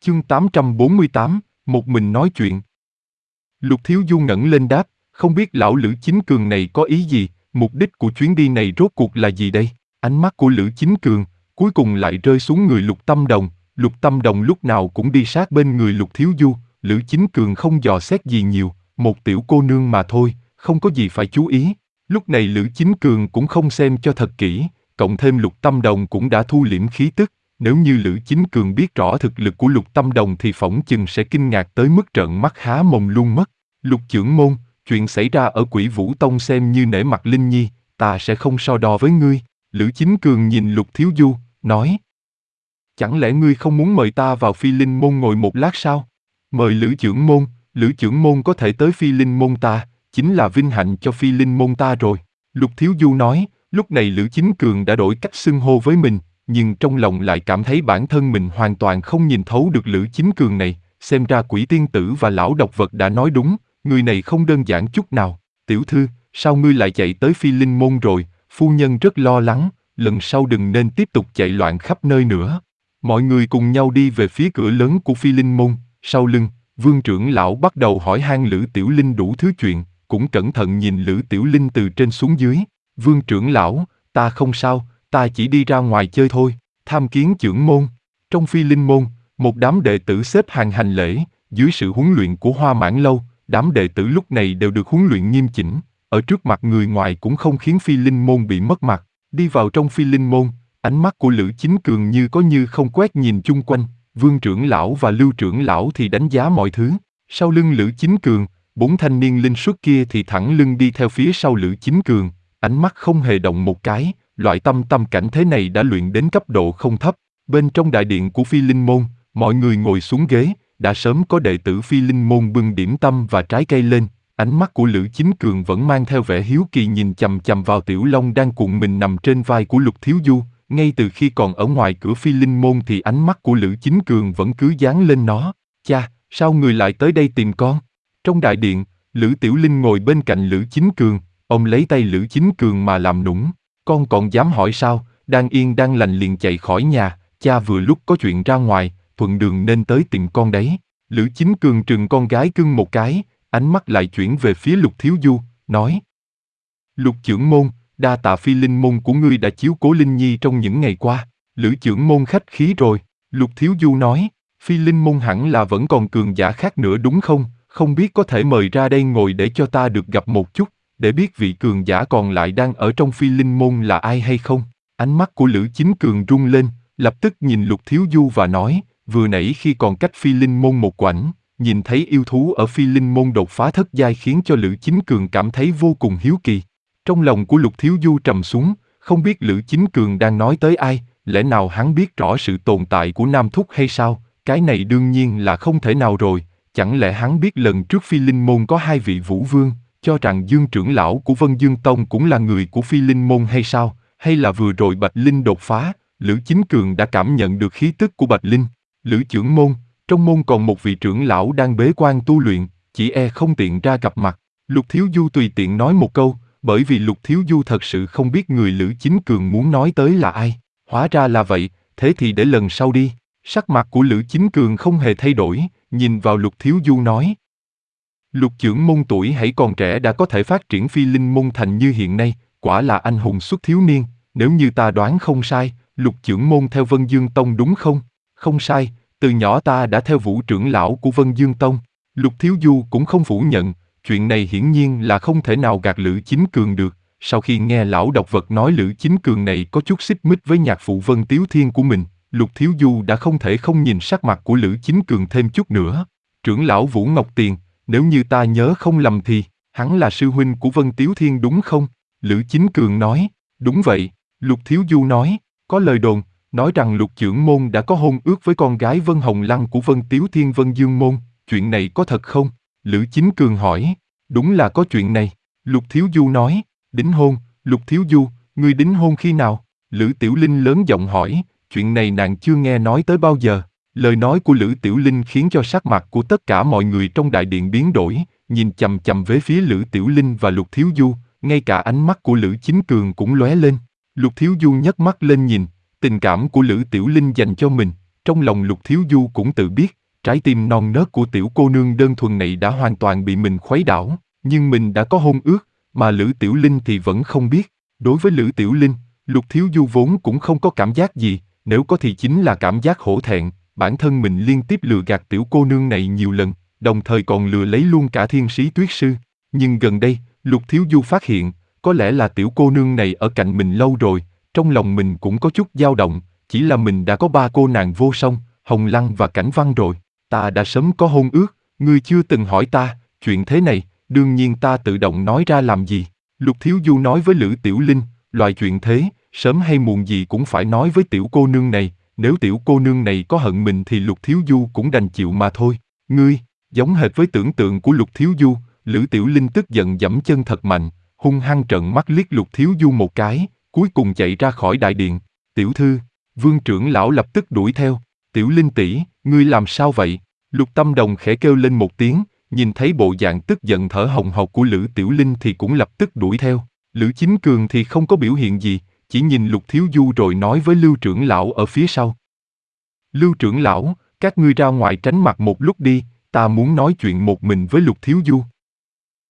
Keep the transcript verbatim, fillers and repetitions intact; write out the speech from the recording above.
Chương tám trăm bốn mươi tám, một mình nói chuyện. Lục Thiếu Du ngẩng lên đáp, không biết lão Lữ Chính Cường này có ý gì, mục đích của chuyến đi này rốt cuộc là gì đây? Ánh mắt của Lữ Chính Cường cuối cùng lại rơi xuống người Lục Tâm Đồng. Lục Tâm Đồng lúc nào cũng đi sát bên người Lục Thiếu Du. Lữ Chính Cường không dò xét gì nhiều, một tiểu cô nương mà thôi, không có gì phải chú ý. Lúc này Lữ Chính Cường cũng không xem cho thật kỹ, cộng thêm Lục Tâm Đồng cũng đã thu liễm khí tức. Nếu như Lữ Chính Cường biết rõ thực lực của Lục Tâm Đồng thì phỏng chừng sẽ kinh ngạc tới mức trợn mắt há mồm luôn mất. Lục trưởng môn, chuyện xảy ra ở Quỷ Vũ Tông xem như nể mặt Linh Nhi, ta sẽ không so đo với ngươi. Lữ Chính Cường nhìn Lục Thiếu Du, nói. Chẳng lẽ ngươi không muốn mời ta vào Phi Linh môn ngồi một lát sao? Mời Lữ trưởng môn, Lữ trưởng môn có thể tới Phi Linh môn ta, chính là vinh hạnh cho Phi Linh môn ta rồi. Lục Thiếu Du nói, lúc này Lữ Chính Cường đã đổi cách xưng hô với mình, nhưng trong lòng lại cảm thấy bản thân mình hoàn toàn không nhìn thấu được Lữ Chính Cường này, xem ra Quỷ Tiên Tử và lão độc vật đã nói đúng, người này không đơn giản chút nào. Tiểu thư, sao ngươi lại chạy tới Phi Linh môn rồi? Phu nhân rất lo lắng, lần sau đừng nên tiếp tục chạy loạn khắp nơi nữa. Mọi người cùng nhau đi về phía cửa lớn của Phi Linh môn, sau lưng, Vương trưởng lão bắt đầu hỏi han Lữ Tiểu Linh đủ thứ chuyện, cũng cẩn thận nhìn Lữ Tiểu Linh từ trên xuống dưới. Vương trưởng lão, ta không sao, ta chỉ đi ra ngoài chơi thôi. Tham kiến trưởng môn. Trong Phi Linh môn, một đám đệ tử xếp hàng hành lễ, dưới sự huấn luyện của Hoa Mãn Lâu, đám đệ tử lúc này đều được huấn luyện nghiêm chỉnh, ở trước mặt người ngoài cũng không khiến Phi Linh môn bị mất mặt. Đi vào trong Phi Linh môn, ánh mắt của Lữ Chính Cường như có như không quét nhìn chung quanh, Vương trưởng lão và Lưu trưởng lão thì đánh giá mọi thứ. Sau lưng Lữ Chính Cường, bốn thanh niên linh xuất kia thì thẳng lưng đi theo phía sau Lữ Chính Cường, ánh mắt không hề động một cái. Loại tâm tâm cảnh thế này đã luyện đến cấp độ không thấp. Bên trong đại điện của Phi Linh môn, mọi người ngồi xuống ghế, đã sớm có đệ tử Phi Linh môn bưng điểm tâm và trái cây lên. Ánh mắt của Lữ Chính Cường vẫn mang theo vẻ hiếu kỳ nhìn chằm chằm vào Tiểu Long đang cuộn mình nằm trên vai của Lục Thiếu Du. Ngay từ khi còn ở ngoài cửa Phi Linh môn thì ánh mắt của Lữ Chính Cường vẫn cứ dán lên nó. Cha, sao người lại tới đây tìm con? Trong đại điện, Lữ Tiểu Linh ngồi bên cạnh Lữ Chính Cường, ông lấy tay Lữ Chính Cường mà làm nũng. Con còn dám hỏi sao, đang yên đang lành liền chạy khỏi nhà, cha vừa lúc có chuyện ra ngoài, thuận đường nên tới tìm con đấy. Lữ Chính Cường trừng con gái cưng một cái, ánh mắt lại chuyển về phía Lục Thiếu Du, nói. Lục trưởng môn, đa tạ Phi Linh môn của ngươi đã chiếu cố Linh Nhi trong những ngày qua. Lữ trưởng môn khách khí rồi. Lục Thiếu Du nói, Phi Linh môn hẳn là vẫn còn cường giả khác nữa đúng không? Không biết có thể mời ra đây ngồi để cho ta được gặp một chút, để biết vị cường giả còn lại đang ở trong Phi Linh môn là ai hay không? Ánh mắt của Lữ Chính Cường rung lên, lập tức nhìn Lục Thiếu Du và nói, vừa nãy khi còn cách Phi Linh môn một quãng, nhìn thấy yêu thú ở Phi Linh môn đột phá thất giai khiến cho Lữ Chính Cường cảm thấy vô cùng hiếu kỳ. Trong lòng của Lục Thiếu Du trầm xuống, không biết Lữ Chính Cường đang nói tới ai, lẽ nào hắn biết rõ sự tồn tại của Nam Thúc hay sao? Cái này đương nhiên là không thể nào rồi, chẳng lẽ hắn biết lần trước Phi Linh môn có hai vị vũ vương, cho rằng Dương trưởng lão của Vân Dương Tông cũng là người của Phi Linh môn hay sao? Hay là vừa rồi Bạch Linh đột phá, Lữ Chính Cường đã cảm nhận được khí tức của Bạch Linh? Lữ trưởng môn, trong môn còn một vị trưởng lão đang bế quan tu luyện, chỉ e không tiện ra gặp mặt. Lục Thiếu Du tùy tiện nói một câu, bởi vì Lục Thiếu Du thật sự không biết người Lữ Chính Cường muốn nói tới là ai. Hóa ra là vậy, thế thì để lần sau đi. Sắc mặt của Lữ Chính Cường không hề thay đổi, nhìn vào Lục Thiếu Du nói. Lục trưởng môn tuổi hãy còn trẻ đã có thể phát triển Phi Linh môn thành như hiện nay, quả là anh hùng xuất thiếu niên. Nếu như ta đoán không sai, Lục trưởng môn theo Vân Dương Tông đúng không? Không sai, từ nhỏ ta đã theo Vũ trưởng lão của Vân Dương Tông. Lục Thiếu Du cũng không phủ nhận, chuyện này hiển nhiên là không thể nào gạt Lữ Chính Cường được. Sau khi nghe lão độc vật nói Lữ Chính Cường này có chút xích mích với nhạc phụ Vân Tiếu Thiên của mình, Lục Thiếu Du đã không thể không nhìn sắc mặt của Lữ Chính Cường thêm chút nữa. Trưởng lão Vũ Ngọc Tiền, nếu như ta nhớ không lầm thì, hắn là sư huynh của Vân Tiếu Thiên đúng không? Lữ Chính Cường nói, đúng vậy. Lục Thiếu Du nói, có lời đồn, nói rằng Lục trưởng môn đã có hôn ước với con gái Vân Hồng Lăng của Vân Tiếu Thiên Vân Dương môn, chuyện này có thật không? Lữ Chính Cường hỏi, đúng là có chuyện này. Lục Thiếu Du nói, đính hôn, Lục Thiếu Du, ngươi đính hôn khi nào? Lữ Tiểu Linh lớn giọng hỏi, chuyện này nàng chưa nghe nói tới bao giờ. Lời nói của Lữ Tiểu Linh khiến cho sắc mặt của tất cả mọi người trong đại điện biến đổi, nhìn chằm chằm về phía Lữ Tiểu Linh và Lục Thiếu Du, ngay cả ánh mắt của Lữ Chính Cường cũng lóe lên. Lục Thiếu Du nhấc mắt lên nhìn, tình cảm của Lữ Tiểu Linh dành cho mình, Trong lòng Lục Thiếu Du cũng tự biết, trái tim non nớt của tiểu cô nương đơn thuần này đã hoàn toàn bị mình khuấy đảo, nhưng mình đã có hôn ước, mà Lữ Tiểu Linh thì vẫn không biết. Đối với Lữ Tiểu Linh, Lục Thiếu Du vốn cũng không có cảm giác gì, nếu có thì chính là cảm giác hổ thẹn, bản thân mình liên tiếp lừa gạt tiểu cô nương này nhiều lần, đồng thời còn lừa lấy luôn cả Thiên Sĩ Tuyết Sư. Nhưng gần đây, Lục Thiếu Du phát hiện, có lẽ là tiểu cô nương này ở cạnh mình lâu rồi, trong lòng mình cũng có chút dao động, chỉ là mình đã có ba cô nàng vô song, Hồng Lăng và Cảnh Văn rồi, ta đã sớm có hôn ước, ngươi chưa từng hỏi ta, chuyện thế này, đương nhiên ta tự động nói ra làm gì. Lục Thiếu Du nói với Lữ Tiểu Linh, loại chuyện thế, sớm hay muộn gì cũng phải nói với tiểu cô nương này, nếu tiểu cô nương này có hận mình thì Lục Thiếu Du cũng đành chịu mà thôi. Ngươi, giống hệt với tưởng tượng của Lục Thiếu Du, Lữ Tiểu Linh tức giận giẫm chân thật mạnh, hung hăng trợn mắt liếc Lục Thiếu Du một cái, cuối cùng chạy ra khỏi đại điện. Tiểu thư, Vương trưởng lão lập tức đuổi theo. Tiểu Linh tỷ, ngươi làm sao vậy? Lục Tâm Đồng khẽ kêu lên một tiếng, nhìn thấy bộ dạng tức giận thở hồng hộc của Lữ Tiểu Linh thì cũng lập tức đuổi theo. Lữ Chính Cường thì không có biểu hiện gì, chỉ nhìn Lục Thiếu Du rồi nói với Lưu trưởng lão ở phía sau. Lưu trưởng lão, các ngươi ra ngoài tránh mặt một lúc đi, ta muốn nói chuyện một mình với Lục Thiếu Du.